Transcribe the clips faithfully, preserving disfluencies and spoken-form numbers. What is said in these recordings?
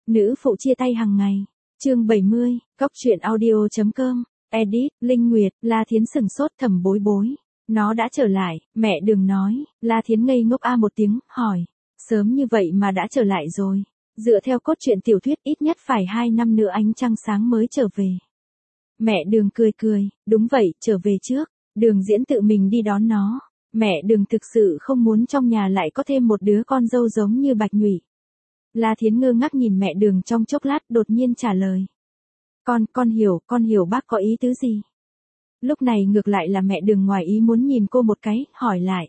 Nữ phụ chia tay hàng ngày. Chương bảy mươi, Cóc truyện audio chấm com, edit, Linh Nguyệt, La Thiến sừng sốt thầm bối bối. Nó đã trở lại, mẹ đừng nói, La Thiến ngây ngốc a một tiếng, hỏi. Sớm như vậy mà đã trở lại rồi. Dựa theo cốt truyện tiểu thuyết ít nhất phải hai năm nữa ánh trăng sáng mới trở về. Mẹ Đường cười cười, đúng vậy, trở về trước. Đường Diễn tự mình đi đón nó. Mẹ Đường thực sự không muốn trong nhà lại có thêm một đứa con dâu giống như Bạch Nhụy. La Thiến ngơ ngác nhìn mẹ Đường trong chốc lát, đột nhiên trả lời. Con, con hiểu, con hiểu bác có ý tứ gì. Lúc này ngược lại là mẹ Đường ngoài ý muốn nhìn cô một cái, hỏi lại.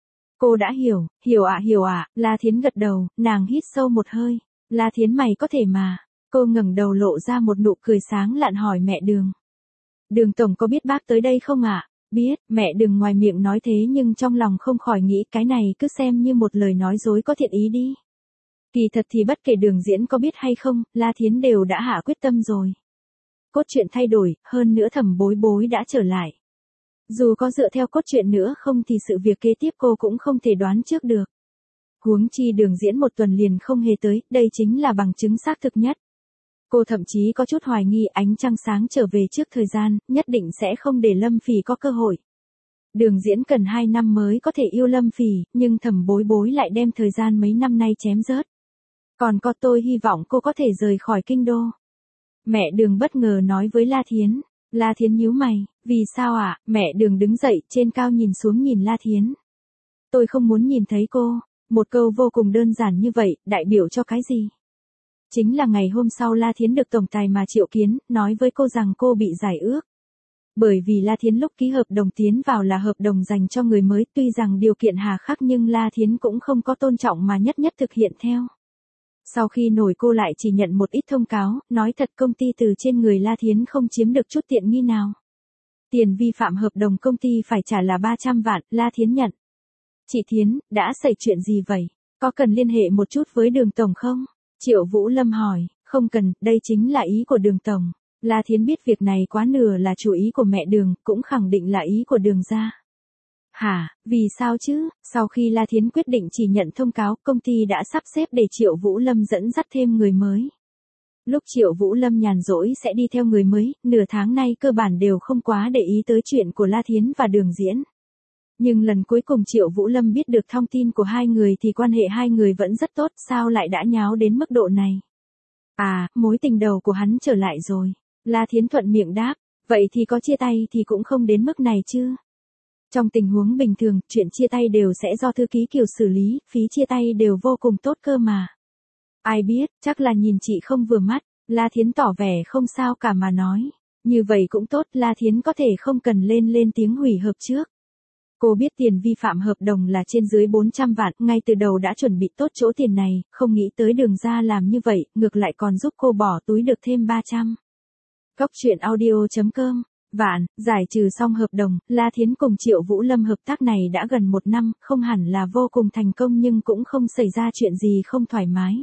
Cô đã hiểu, hiểu ạ hiểu ạ, La Thiến gật đầu, nàng hít sâu một hơi. La Thiến mày có thể mà. Cô ngẩng đầu lộ ra một nụ cười sáng lạn hỏi mẹ Đường. Đường Tổng có biết bác tới đây không ạ? Biết, mẹ Đường ngoài miệng nói thế nhưng trong lòng không khỏi nghĩ cái này cứ xem như một lời nói dối có thiện ý đi. Kỳ thật thì bất kể Đường Diễn có biết hay không, La Thiến đều đã hạ quyết tâm rồi. Cốt truyện thay đổi, hơn nữa thẩm bối bối đã trở lại. Dù có dựa theo cốt truyện nữa không thì sự việc kế tiếp cô cũng không thể đoán trước được. Huống chi Đường Diễn một tuần liền không hề tới, đây chính là bằng chứng xác thực nhất. Cô thậm chí có chút hoài nghi ánh trăng sáng trở về trước thời gian, nhất định sẽ không để Lâm Phỉ có cơ hội. Đường Diễn cần hai năm mới có thể yêu Lâm Phỉ, nhưng thẩm bối bối lại đem thời gian mấy năm nay chém rớt. Còn có tôi hy vọng cô có thể rời khỏi kinh đô. Mẹ Đường bất ngờ nói với La Thiến. La Thiến nhíu mày, vì sao ạ? À? Mẹ Đường đứng dậy trên cao nhìn xuống nhìn La Thiến. Tôi không muốn nhìn thấy cô. Một câu vô cùng đơn giản như vậy, đại biểu cho cái gì? Chính là ngày hôm sau La Thiến được tổng tài mà triệu kiến, nói với cô rằng cô bị giải ước. Bởi vì La Thiến lúc ký hợp đồng tiến vào là hợp đồng dành cho người mới, tuy rằng điều kiện hà khắc nhưng La Thiến cũng không có tôn trọng mà nhất nhất thực hiện theo. Sau khi nổi cô lại chỉ nhận một ít thông cáo, nói thật công ty từ trên người La Thiến không chiếm được chút tiện nghi nào. Tiền vi phạm hợp đồng công ty phải trả là ba trăm vạn, La Thiến nhận. Chị Thiến, đã xảy chuyện gì vậy? Có cần liên hệ một chút với Đường Tổng không? Triệu Vũ Lâm hỏi, không cần, đây chính là ý của Đường Tổng. La Thiến biết việc này quá nửa là chủ ý của mẹ Đường, cũng khẳng định là ý của Đường gia. Hả, vì sao chứ? Sau khi La Thiến quyết định chỉ nhận thông cáo, công ty đã sắp xếp để Triệu Vũ Lâm dẫn dắt thêm người mới. Lúc Triệu Vũ Lâm nhàn rỗi sẽ đi theo người mới, nửa tháng nay cơ bản đều không quá để ý tới chuyện của La Thiến và Đường Diễn. Nhưng lần cuối cùng Triệu Vũ Lâm biết được thông tin của hai người thì quan hệ hai người vẫn rất tốt, sao lại đã nháo đến mức độ này? À, mối tình đầu của hắn trở lại rồi. La Thiến thuận miệng đáp, vậy thì có chia tay thì cũng không đến mức này chứ. Trong tình huống bình thường, chuyện chia tay đều sẽ do thư ký Kiều xử lý, phí chia tay đều vô cùng tốt cơ mà. Ai biết, chắc là nhìn chị không vừa mắt, La Thiến tỏ vẻ không sao cả mà nói. Như vậy cũng tốt, La Thiến có thể không cần lên lên tiếng hủy hợp trước. Cô biết tiền vi phạm hợp đồng là trên dưới bốn trăm vạn, ngay từ đầu đã chuẩn bị tốt chỗ tiền này, không nghĩ tới Đường gia làm như vậy, ngược lại còn giúp cô bỏ túi được thêm ba trăm. Cóc truyện audio chấm com. Vạn, giải trừ xong hợp đồng, La Thiến cùng Triệu Vũ Lâm hợp tác này đã gần một năm, không hẳn là vô cùng thành công nhưng cũng không xảy ra chuyện gì không thoải mái.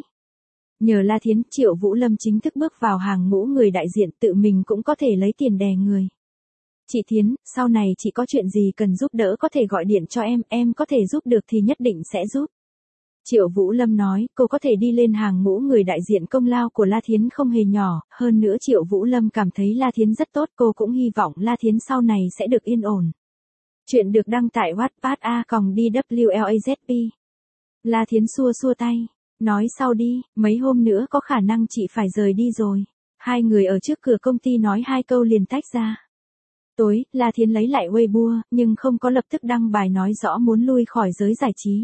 Nhờ La Thiến, Triệu Vũ Lâm chính thức bước vào hàng ngũ người đại diện, tự mình cũng có thể lấy tiền đè người. Chị Thiến, sau này chị có chuyện gì cần giúp đỡ có thể gọi điện cho em, em có thể giúp được thì nhất định sẽ giúp. Triệu Vũ Lâm nói, cô có thể đi lên hàng ngũ người đại diện, công lao của La Thiến không hề nhỏ, hơn nữa Triệu Vũ Lâm cảm thấy La Thiến rất tốt, cô cũng hy vọng La Thiến sau này sẽ được yên ổn. Chuyện được đăng tại Wattpad a còng đê vê lờ a zét pê. La Thiến xua xua tay, nói sau đi, mấy hôm nữa có khả năng chị phải rời đi rồi. Hai người ở trước cửa công ty nói hai câu liền tách ra. Tối, La Thiến lấy lại Weibo, nhưng không có lập tức đăng bài nói rõ muốn lui khỏi giới giải trí.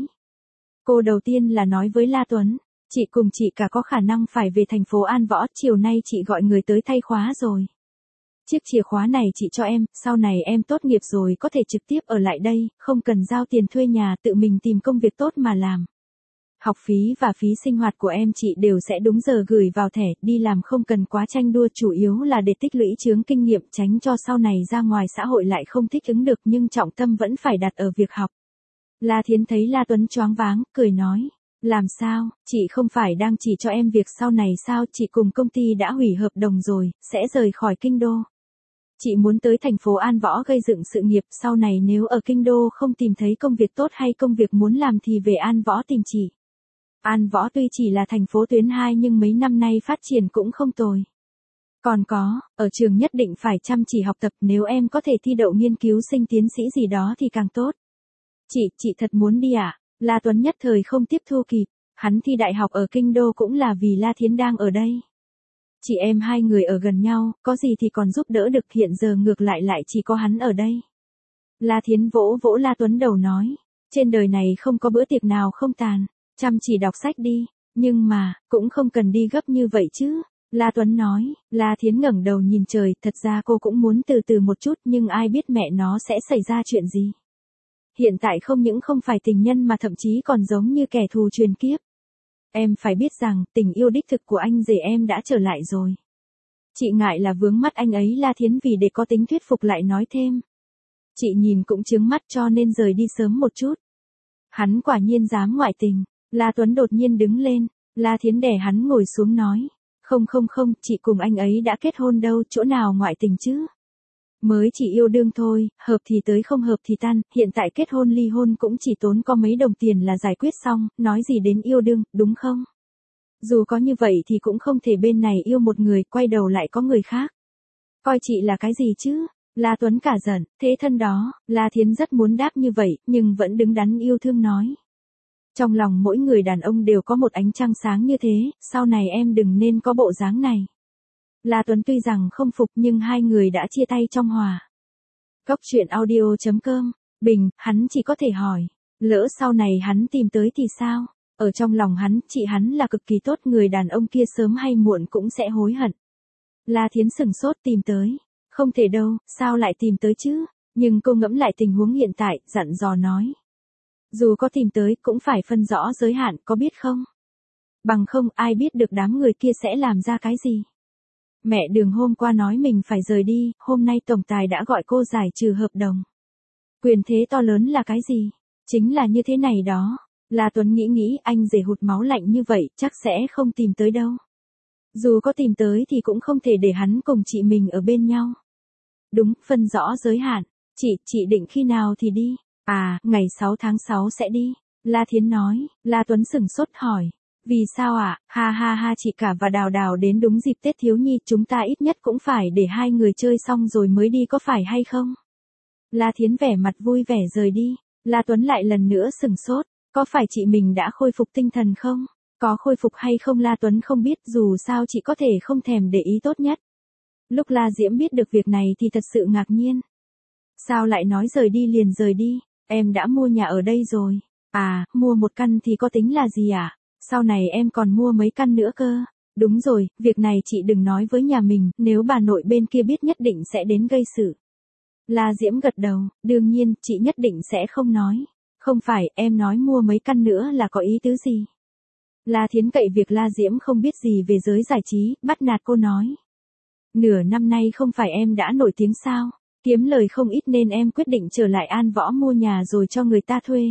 Cô đầu tiên là nói với La Tuấn, chị cùng chị cả có khả năng phải về thành phố An Võ, chiều nay chị gọi người tới thay khóa rồi. Chiếc chìa khóa này chị cho em, sau này em tốt nghiệp rồi có thể trực tiếp ở lại đây, không cần giao tiền thuê nhà, tự mình tìm công việc tốt mà làm. Học phí và phí sinh hoạt của em chị đều sẽ đúng giờ gửi vào thẻ, đi làm không cần quá tranh đua, chủ yếu là để tích lũy chướng kinh nghiệm, tránh cho sau này ra ngoài xã hội lại không thích ứng được, nhưng trọng tâm vẫn phải đặt ở việc học. La Thiến thấy La Tuấn choáng váng, cười nói, làm sao, chị không phải đang chỉ cho em việc sau này sao, chị cùng công ty đã hủy hợp đồng rồi, sẽ rời khỏi kinh đô. Chị muốn tới thành phố An Võ gây dựng sự nghiệp, sau này nếu ở kinh đô không tìm thấy công việc tốt hay công việc muốn làm thì về An Võ tìm chị. An Võ tuy chỉ là thành phố tuyến hai nhưng mấy năm nay phát triển cũng không tồi. Còn có, ở trường nhất định phải chăm chỉ học tập, nếu em có thể thi đậu nghiên cứu sinh tiến sĩ gì đó thì càng tốt. Chị, chị thật muốn đi à? La Tuấn nhất thời không tiếp thu kịp, hắn thi đại học ở Kinh Đô cũng là vì La Thiến đang ở đây. Chị em hai người ở gần nhau, có gì thì còn giúp đỡ được, hiện giờ ngược lại lại chỉ có hắn ở đây. La Thiến vỗ vỗ La Tuấn đầu nói, trên đời này không có bữa tiệc nào không tàn, chăm chỉ đọc sách đi, nhưng mà, cũng không cần đi gấp như vậy chứ. La Tuấn nói, La Thiến ngẩng đầu nhìn trời, thật ra cô cũng muốn từ từ một chút nhưng ai biết mẹ nó sẽ xảy ra chuyện gì. Hiện tại không những không phải tình nhân mà thậm chí còn giống như kẻ thù truyền kiếp. Em phải biết rằng, tình yêu đích thực của anh rể em đã trở lại rồi. Chị ngại là vướng mắt anh ấy. La Thiến vì để có tính thuyết phục lại nói thêm. Chị nhìn cũng chướng mắt cho nên rời đi sớm một chút. Hắn quả nhiên dám ngoại tình. La Tuấn đột nhiên đứng lên, La Thiến đè hắn ngồi xuống nói. Không không không, chị cùng anh ấy đã kết hôn đâu, chỗ nào ngoại tình chứ. Mới chỉ yêu đương thôi, hợp thì tới không hợp thì tan, hiện tại kết hôn ly hôn cũng chỉ tốn có mấy đồng tiền là giải quyết xong, nói gì đến yêu đương, đúng không? Dù có như vậy thì cũng không thể bên này yêu một người, quay đầu lại có người khác. Coi chị là cái gì chứ? La Tuấn cả giận, thế thân đó, La Thiến rất muốn đáp như vậy, nhưng vẫn đứng đắn yêu thương nói. Trong lòng mỗi người đàn ông đều có một ánh trăng sáng như thế, sau này em đừng nên có bộ dáng này. La Tuấn tuy rằng không phục nhưng hai người đã chia tay trong hòa. Góc truyện audio chấm com, Bình, hắn chỉ có thể hỏi, lỡ sau này hắn tìm tới thì sao? Ở trong lòng hắn, chị hắn là cực kỳ tốt, người đàn ông kia sớm hay muộn cũng sẽ hối hận. La Thiến sừng sốt, tìm tới. Không thể đâu, sao lại tìm tới chứ? Nhưng cô ngẫm lại tình huống hiện tại, dặn dò nói. Dù có tìm tới cũng phải phân rõ giới hạn, có biết không? Bằng không ai biết được đám người kia sẽ làm ra cái gì. Mẹ Đường hôm qua nói mình phải rời đi, hôm nay tổng tài đã gọi cô giải trừ hợp đồng. Quyền thế to lớn là cái gì? Chính là như thế này đó. La Tuấn nghĩ nghĩ, anh rể hụt máu lạnh như vậy, chắc sẽ không tìm tới đâu. Dù có tìm tới thì cũng không thể để hắn cùng chị mình ở bên nhau. Đúng, phân rõ giới hạn. Chị, chị định khi nào thì đi? À, ngày sáu tháng sáu sẽ đi. La Thiến nói. La Tuấn sửng sốt hỏi. Vì sao ạ? À? Ha ha ha, chị cả và Đào Đào đến đúng dịp Tết thiếu nhi, chúng ta ít nhất cũng phải để hai người chơi xong rồi mới đi, có phải hay không? La Thiến vẻ mặt vui vẻ rời đi. La Tuấn lại lần nữa sửng sốt. Có phải chị mình đã khôi phục tinh thần không? Có khôi phục hay không La Tuấn không biết, dù sao chị có thể không thèm để ý tốt nhất. Lúc La Diễm biết được việc này thì thật sự ngạc nhiên. Sao lại nói rời đi liền rời đi? Em đã mua nhà ở đây rồi. À, mua một căn thì có tính là gì à? Sau này em còn mua mấy căn nữa cơ. Đúng rồi, việc này chị đừng nói với nhà mình, nếu bà nội bên kia biết nhất định sẽ đến gây sự. La Diễm gật đầu, đương nhiên, chị nhất định sẽ không nói. Không phải, em nói mua mấy căn nữa là có ý tứ gì? La Thiến cậy việc La Diễm không biết gì về giới giải trí, bắt nạt cô nói. Nửa năm nay không phải em đã nổi tiếng sao? Kiếm lời không ít nên em quyết định trở lại An Võ mua nhà rồi cho người ta thuê.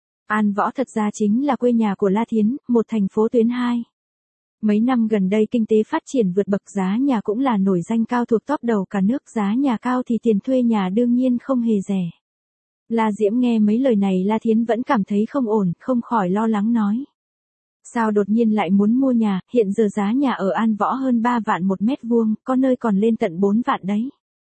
An Võ thật ra chính là quê nhà của La Thiến, một thành phố tuyến hai. Mấy năm gần đây kinh tế phát triển vượt bậc, giá nhà cũng là nổi danh cao thuộc top đầu cả nước, giá nhà cao thì tiền thuê nhà đương nhiên không hề rẻ. La Diễm nghe mấy lời này La Thiến vẫn cảm thấy không ổn, không khỏi lo lắng nói. Sao đột nhiên lại muốn mua nhà, hiện giờ giá nhà ở An Võ hơn ba vạn một mét vuông, có nơi còn lên tận bốn vạn đấy.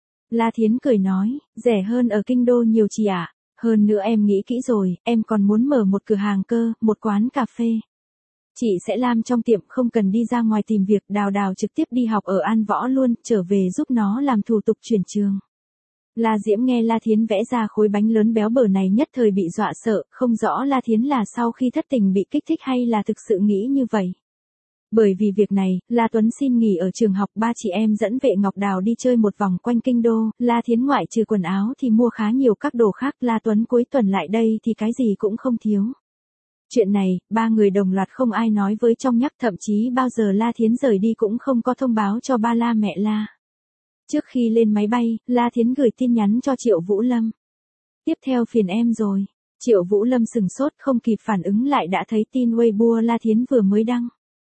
La Thiến cười nói, rẻ hơn ở Kinh Đô nhiều chị ạ. Hơn nữa em nghĩ kỹ rồi, em còn muốn mở một cửa hàng cơ, một quán cà phê. Chị sẽ làm trong tiệm, không cần đi ra ngoài tìm việc, Đào Đào trực tiếp đi học ở An Võ luôn, trở về giúp nó làm thủ tục chuyển trường. La Diễm nghe La Thiến vẽ ra khối bánh lớn béo bở này nhất thời bị dọa sợ, không rõ La Thiến là sau khi thất tình bị kích thích hay là thực sự nghĩ như vậy. Bởi vì việc này, La Tuấn xin nghỉ ở trường học, ba chị em dẫn Vệ Ngọc Đào đi chơi một vòng quanh kinh đô, La Thiến ngoại trừ quần áo thì mua khá nhiều các đồ khác, La Tuấn cuối tuần lại đây thì cái gì cũng không thiếu. Chuyện này, ba người đồng loạt không ai nói với trong nhắc, thậm chí bao giờ La Thiến rời đi cũng không có thông báo cho ba La mẹ La. Trước khi lên máy bay, La Thiến gửi tin nhắn cho Triệu Vũ Lâm. Tiếp theo phiền em rồi. Triệu Vũ Lâm sừng sốt không kịp phản ứng lại đã thấy tin Weibo La Thiến vừa mới đăng.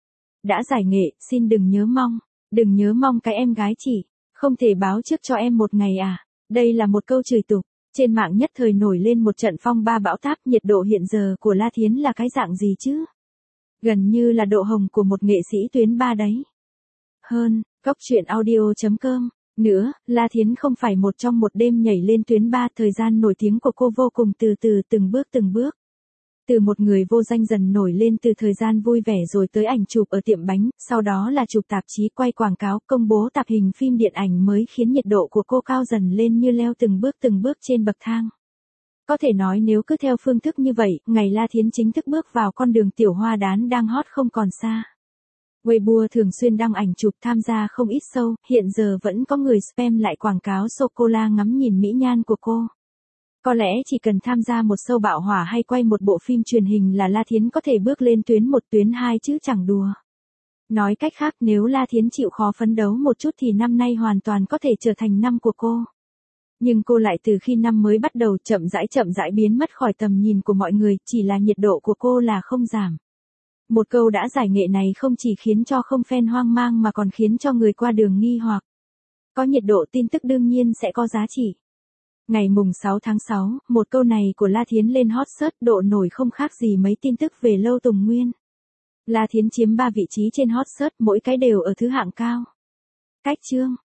Đã giải nghệ, xin đừng nhớ mong. Đừng nhớ mong cái em gái chỉ. Không thể báo trước cho em một ngày à. Đây là một câu chửi tục. Trên mạng nhất thời nổi lên một trận phong ba bão táp, nhiệt độ hiện giờ của La Thiến là cái dạng gì chứ? Gần như là độ hồng của một nghệ sĩ tuyến ba đấy. Hơn, Cốc truyện audio chấm com. Nữa, La Thiến không phải một trong một đêm nhảy lên tuyến ba, thời gian nổi tiếng của cô vô cùng từ từ, từng bước từng bước. Từ một người vô danh dần nổi lên từ thời gian vui vẻ rồi tới ảnh chụp ở tiệm bánh, sau đó là chụp tạp chí, quay quảng cáo, công bố tạp hình phim điện ảnh mới khiến nhiệt độ của cô cao dần lên như leo từng bước từng bước trên bậc thang. Có thể nói nếu cứ theo phương thức như vậy, ngày La Thiến chính thức bước vào con đường tiểu hoa đán đang hot không còn xa. Weibo thường xuyên đăng ảnh chụp, tham gia không ít show, hiện giờ vẫn có người spam lại quảng cáo sô-cô-la ngắm nhìn mỹ nhan của cô. Có lẽ chỉ cần tham gia một show bạo hỏa hay quay một bộ phim truyền hình là La Thiến có thể bước lên tuyến một tuyến hai chứ chẳng đùa. Nói cách khác, nếu La Thiến chịu khó phấn đấu một chút thì năm nay hoàn toàn có thể trở thành năm của cô. Nhưng cô lại từ khi năm mới bắt đầu chậm rãi chậm rãi biến mất khỏi tầm nhìn của mọi người, chỉ là nhiệt độ của cô là không giảm. Một câu đã giải nghệ này không chỉ khiến cho không fan hoang mang mà còn khiến cho người qua đường nghi hoặc. Có nhiệt độ tin tức đương nhiên sẽ có giá trị. Ngày mùng sáu tháng sáu, một câu này của La Thiến lên hot search, độ nổi không khác gì mấy tin tức về Lâu Tùng Nguyên. La Thiến chiếm ba vị trí trên hot search, mỗi cái đều ở thứ hạng cao. Cách chương